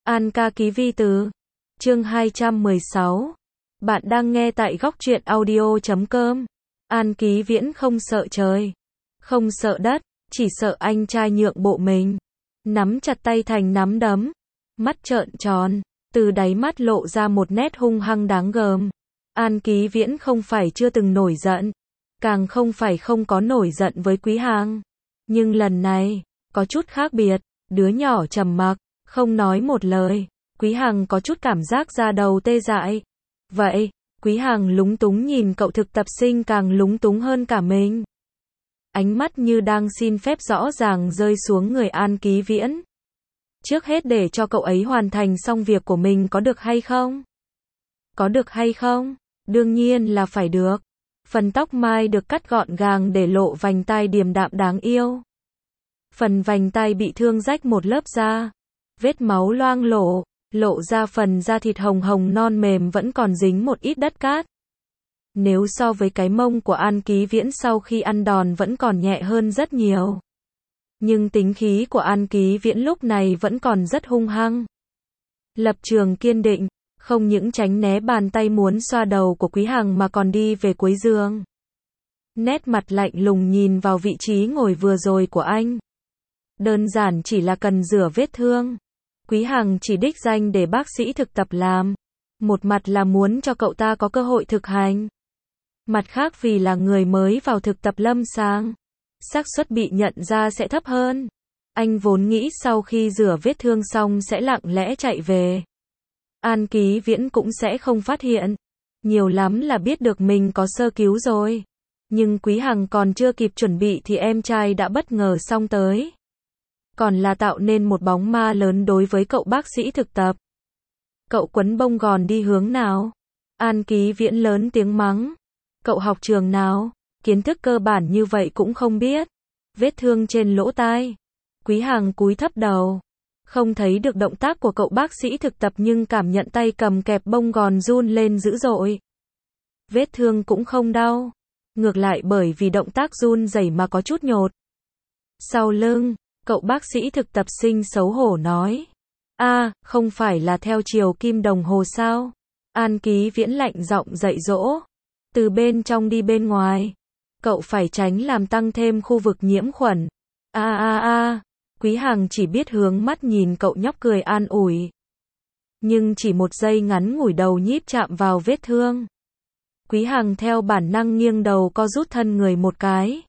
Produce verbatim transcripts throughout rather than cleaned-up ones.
An ca ký vi từ. Chương hai trăm mười sáu. Bạn đang nghe tại góc truyện audio chấm com. An Ký Viễn không sợ trời, không sợ đất, chỉ sợ anh trai nhượng bộ mình. Nắm chặt tay thành nắm đấm, mắt trợn tròn, từ đáy mắt lộ ra một nét hung hăng đáng gờm. An Ký Viễn không phải chưa từng nổi giận, càng không phải không có nổi giận với Quý Hàng. Nhưng lần này, có chút khác biệt, đứa nhỏ trầm mặc, không nói một lời. Quý Hàng có chút cảm giác da đầu tê dại. Vậy, Quý Hàng lúng túng nhìn cậu thực tập sinh càng lúng túng hơn cả mình. Ánh mắt như đang xin phép rõ ràng rơi xuống người An Ký Viễn. Trước hết để cho cậu ấy hoàn thành xong việc của mình có được hay không? Có được hay không? Đương nhiên là phải được. Phần tóc mai được cắt gọn gàng để lộ vành tai điềm đạm đáng yêu. Phần vành tai bị thương rách một lớp da. Vết máu loang lổ, lộ ra phần da thịt hồng hồng non mềm vẫn còn dính một ít đất cát. Nếu so với cái mông của An Ký Viễn sau khi ăn đòn vẫn còn nhẹ hơn rất nhiều. Nhưng tính khí của An Ký Viễn lúc này vẫn còn rất hung hăng. Lập trường kiên định, không những tránh né bàn tay muốn xoa đầu của Quý Hàng mà còn đi về cuối giường. Nét mặt lạnh lùng nhìn vào vị trí ngồi vừa rồi của anh. Đơn giản chỉ là cần rửa vết thương. Quý Hàng chỉ đích danh để bác sĩ thực tập làm. Một mặt là muốn cho cậu ta có cơ hội thực hành. Mặt khác vì là người mới vào thực tập lâm sàng, xác suất bị nhận ra sẽ thấp hơn. Anh vốn nghĩ sau khi rửa vết thương xong sẽ lặng lẽ chạy về. An Ký Viễn cũng sẽ không phát hiện. Nhiều lắm là biết được mình có sơ cứu rồi. Nhưng Quý Hàng còn chưa kịp chuẩn bị thì em trai đã bất ngờ xông tới. Còn là tạo nên một bóng ma lớn đối với cậu bác sĩ thực tập. Cậu quấn bông gòn đi hướng nào? An Ký Viễn lớn tiếng mắng. Cậu học trường nào? Kiến thức cơ bản như vậy cũng không biết. Vết thương trên lỗ tai. Quý Hàng cúi thấp đầu. Không thấy được động tác của cậu bác sĩ thực tập nhưng cảm nhận tay cầm kẹp bông gòn run lên dữ dội. Vết thương cũng không đau. Ngược lại bởi vì động tác run rẩy mà có chút nhột. Sau lưng, cậu bác sĩ thực tập sinh xấu hổ nói. A, à, không phải là theo chiều kim đồng hồ sao? An Ký Viễn lạnh giọng dạy dỗ. Từ bên trong đi bên ngoài. Cậu phải tránh làm tăng thêm khu vực nhiễm khuẩn. A a a. Quý Hàng chỉ biết hướng mắt nhìn cậu nhóc cười an ủi. Nhưng chỉ một giây ngắn ngủi đầu nhíp chạm vào vết thương. Quý Hàng theo bản năng nghiêng đầu co rút thân người một cái.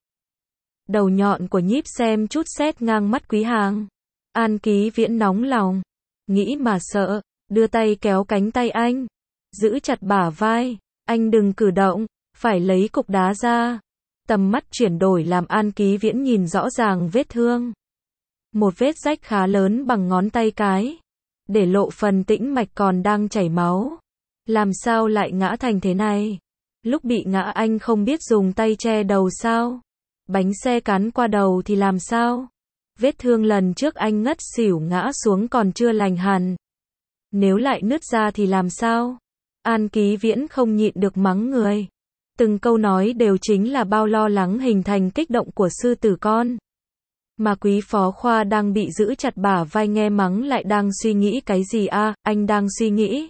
Đầu nhọn của nhíp xem chút xét ngang mắt Quý Hàng. An Ký Viễn nóng lòng. Nghĩ mà sợ, đưa tay kéo cánh tay anh. Giữ chặt bả vai. Anh đừng cử động, phải lấy cục đá ra. Tầm mắt chuyển đổi làm An Ký Viễn nhìn rõ ràng vết thương. Một vết rách khá lớn bằng ngón tay cái. Để lộ phần tĩnh mạch còn đang chảy máu. Làm sao lại ngã thành thế này? Lúc bị ngã anh không biết dùng tay che đầu sao? Bánh xe cán qua đầu thì làm sao? Vết thương lần trước anh ngất xỉu ngã xuống còn chưa lành hẳn. Nếu lại nứt ra thì làm sao? An Ký Viễn không nhịn được mắng người. Từng câu nói đều chính là bao lo lắng hình thành kích động của sư tử con. Mà Quý phó khoa đang bị giữ chặt bả vai nghe mắng lại đang suy nghĩ cái gì a? À, anh đang suy nghĩ.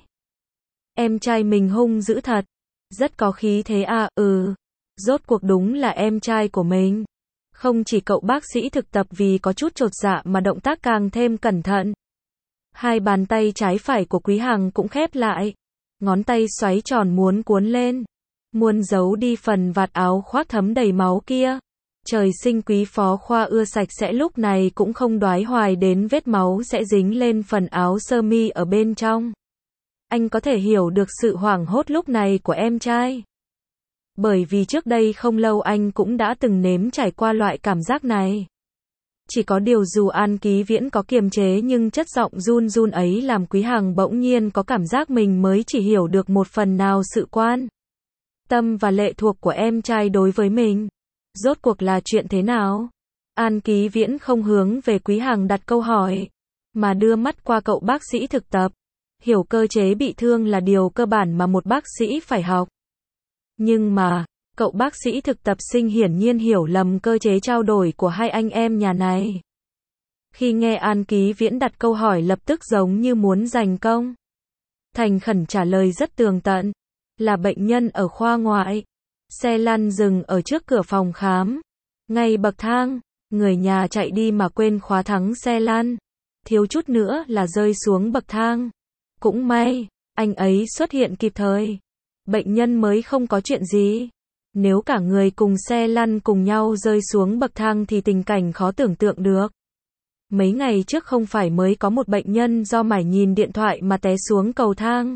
Em trai mình hung dữ thật. Rất có khí thế à, ừ. Rốt cuộc đúng là em trai của mình. Không chỉ cậu bác sĩ thực tập vì có chút chột dạ mà động tác càng thêm cẩn thận. Hai bàn tay trái phải của Quý Hàng cũng khép lại. Ngón tay xoáy tròn muốn cuốn lên. Muốn giấu đi phần vạt áo khoác thấm đầy máu kia. Trời sinh Quý phó khoa ưa sạch sẽ lúc này cũng không đoái hoài đến vết máu sẽ dính lên phần áo sơ mi ở bên trong. Anh có thể hiểu được sự hoảng hốt lúc này của em trai. Bởi vì trước đây không lâu anh cũng đã từng nếm trải qua loại cảm giác này. Chỉ có điều dù An Ký Viễn có kiềm chế nhưng chất giọng run run ấy làm Quý Hàng bỗng nhiên có cảm giác mình mới chỉ hiểu được một phần nào sự quan tâm và lệ thuộc của em trai đối với mình. Rốt cuộc là chuyện thế nào? An Ký Viễn không hướng về Quý Hàng đặt câu hỏi, mà đưa mắt qua cậu bác sĩ thực tập. Hiểu cơ chế bị thương là điều cơ bản mà một bác sĩ phải học. Nhưng mà, cậu bác sĩ thực tập sinh hiển nhiên hiểu lầm cơ chế trao đổi của hai anh em nhà này. Khi nghe An Ký Viễn đặt câu hỏi lập tức giống như muốn giành công. Thành khẩn trả lời rất tường tận. Là bệnh nhân ở khoa ngoại. Xe lăn dừng ở trước cửa phòng khám. Ngay bậc thang, người nhà chạy đi mà quên khóa thắng xe lăn. Thiếu chút nữa là rơi xuống bậc thang. Cũng may, anh ấy xuất hiện kịp thời. Bệnh nhân mới không có chuyện gì. Nếu cả người cùng xe lăn cùng nhau rơi xuống bậc thang thì tình cảnh khó tưởng tượng được. Mấy ngày trước không phải mới có một bệnh nhân do mải nhìn điện thoại mà té xuống cầu thang.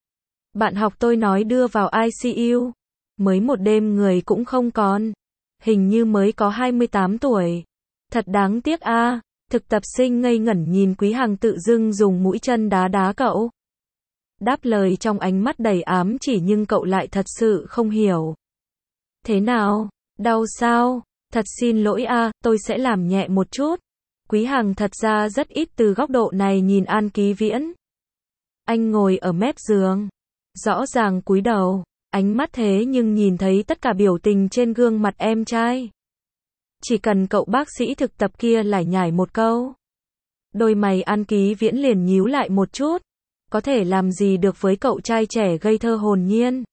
Bạn học tôi nói đưa vào i xê u. Mới một đêm người cũng không còn. Hình như mới có hai mươi tám tuổi. Thật đáng tiếc a. À. Thực tập sinh ngây ngẩn nhìn Quý Hằng tự dưng dùng mũi chân đá đá cậu. Đáp lời trong ánh mắt đầy ám chỉ nhưng cậu lại thật sự không hiểu. Thế nào? Đau sao? Thật xin lỗi a, à, tôi sẽ làm nhẹ một chút. Quý Hằng thật ra rất ít từ góc độ này nhìn An Ký Viễn. Anh ngồi ở mép giường. Rõ ràng cúi đầu. Ánh mắt thế nhưng nhìn thấy tất cả biểu tình trên gương mặt em trai. Chỉ cần cậu bác sĩ thực tập kia lải nhải một câu. Đôi mày An Ký Viễn liền nhíu lại một chút. Có thể làm gì được với cậu trai trẻ ngây thơ hồn nhiên.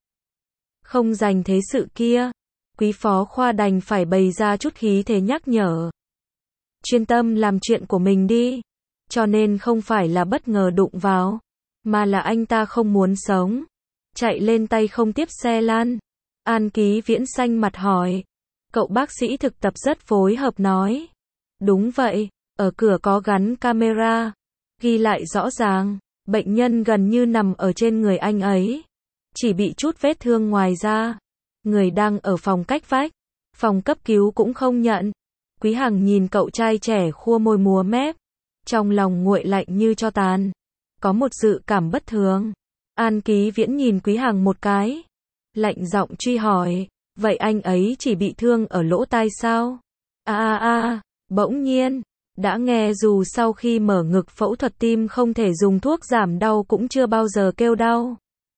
Không dành thế sự kia. Quý phó khoa đành phải bày ra chút khí thế nhắc nhở. Chuyên tâm làm chuyện của mình đi. Cho nên không phải là bất ngờ đụng vào. Mà là anh ta không muốn sống. Chạy lên tay không tiếp xe lăn. An Ký Viễn xanh mặt hỏi. Cậu bác sĩ thực tập rất phối hợp nói. Đúng vậy, ở cửa có gắn camera. Ghi lại rõ ràng, bệnh nhân gần như nằm ở trên người anh ấy. Chỉ bị chút vết thương ngoài da. Người đang ở phòng cách vách. Phòng cấp cứu cũng không nhận. Quý Hằng nhìn cậu trai trẻ khua môi múa mép. Trong lòng nguội lạnh như tro tàn. Có một dự cảm bất thường. An Ký Viễn nhìn Quý Hằng một cái. Lạnh giọng truy hỏi. Vậy anh ấy chỉ bị thương ở lỗ tai sao? À à à, bỗng nhiên. Đã nghe dù sau khi mở ngực phẫu thuật tim không thể dùng thuốc giảm đau cũng chưa bao giờ kêu đau.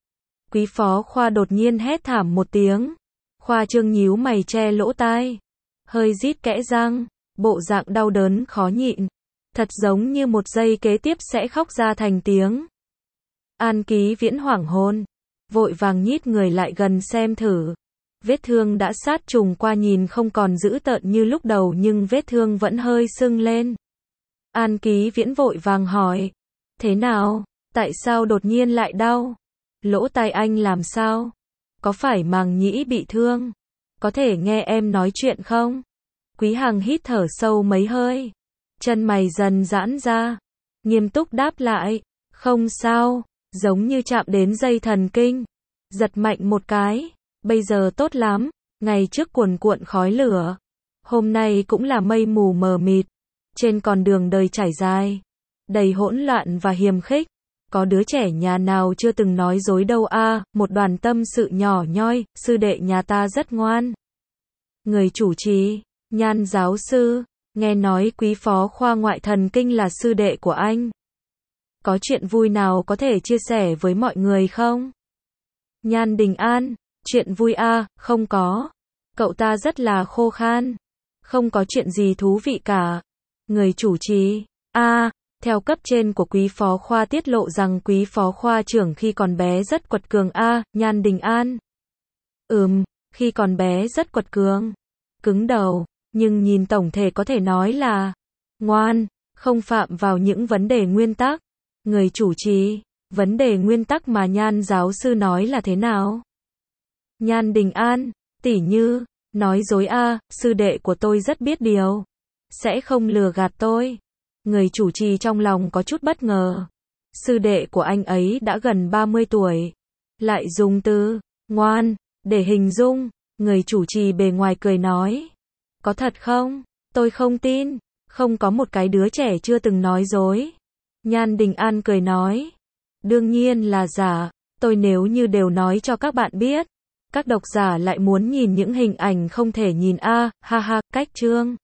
Quý phó khoa đột nhiên hét thảm một tiếng. Khoa trương nhíu mày che lỗ tai. Hơi rít kẽ răng. Bộ dạng đau đớn khó nhịn. Thật giống như một giây kế tiếp sẽ khóc ra thành tiếng. An Ký Viễn hoảng hồn. Vội vàng nhích người lại gần xem thử. Vết thương đã sát trùng qua nhìn không còn dữ tợn như lúc đầu nhưng vết thương vẫn hơi sưng lên. An Ký Viễn vội vàng hỏi. Thế nào? Tại sao đột nhiên lại đau? Lỗ tai anh làm sao? Có phải màng nhĩ bị thương? Có thể nghe em nói chuyện không? Quý Hằng hít thở sâu mấy hơi. Chân mày dần giãn ra. Nghiêm túc đáp lại. Không sao. Giống như chạm đến dây thần kinh. Giật mạnh một cái. Bây giờ tốt lắm. Ngày trước cuồn cuộn khói lửa. Hôm nay cũng là mây mù mờ mịt. Trên con đường đời trải dài. Đầy hỗn loạn và hiềm khích. Có đứa trẻ nhà nào chưa từng nói dối đâu a. À, một đoàn tâm sự nhỏ nhoi. Sư đệ nhà ta rất ngoan. Người chủ trì. Nhan giáo sư. Nghe nói quý phó khoa ngoại thần kinh là sư đệ của anh. Có chuyện vui nào có thể chia sẻ với mọi người không? Nhan Đình An. Chuyện vui a, à, không có. Cậu ta rất là khô khan. Không có chuyện gì thú vị cả. Người chủ trì. A, à, theo cấp trên của quý phó khoa tiết lộ rằng quý phó khoa trưởng khi còn bé rất quật cường a, à, Nhan Đình An. Ừm, khi còn bé rất quật cường. Cứng đầu, nhưng nhìn tổng thể có thể nói là ngoan, không phạm vào những vấn đề nguyên tắc. Người chủ trì. Vấn đề nguyên tắc mà Nhan giáo sư nói là thế nào? Nhan Đình An. Tỉ như, nói dối a, à, sư đệ của tôi rất biết điều. Sẽ không lừa gạt tôi. Người chủ trì trong lòng có chút bất ngờ. Sư đệ của anh ấy đã gần ba mươi tuổi. Lại dùng từ ngoan để hình dung. Người chủ trì bề ngoài cười nói. Có thật không? Tôi không tin. Không có một cái đứa trẻ chưa từng nói dối. Nhan Đình An cười nói. Đương nhiên là giả. Tôi nếu như đều nói cho các bạn biết. Các độc giả lại muốn nhìn những hình ảnh không thể nhìn a, à, ha ha, cách chương.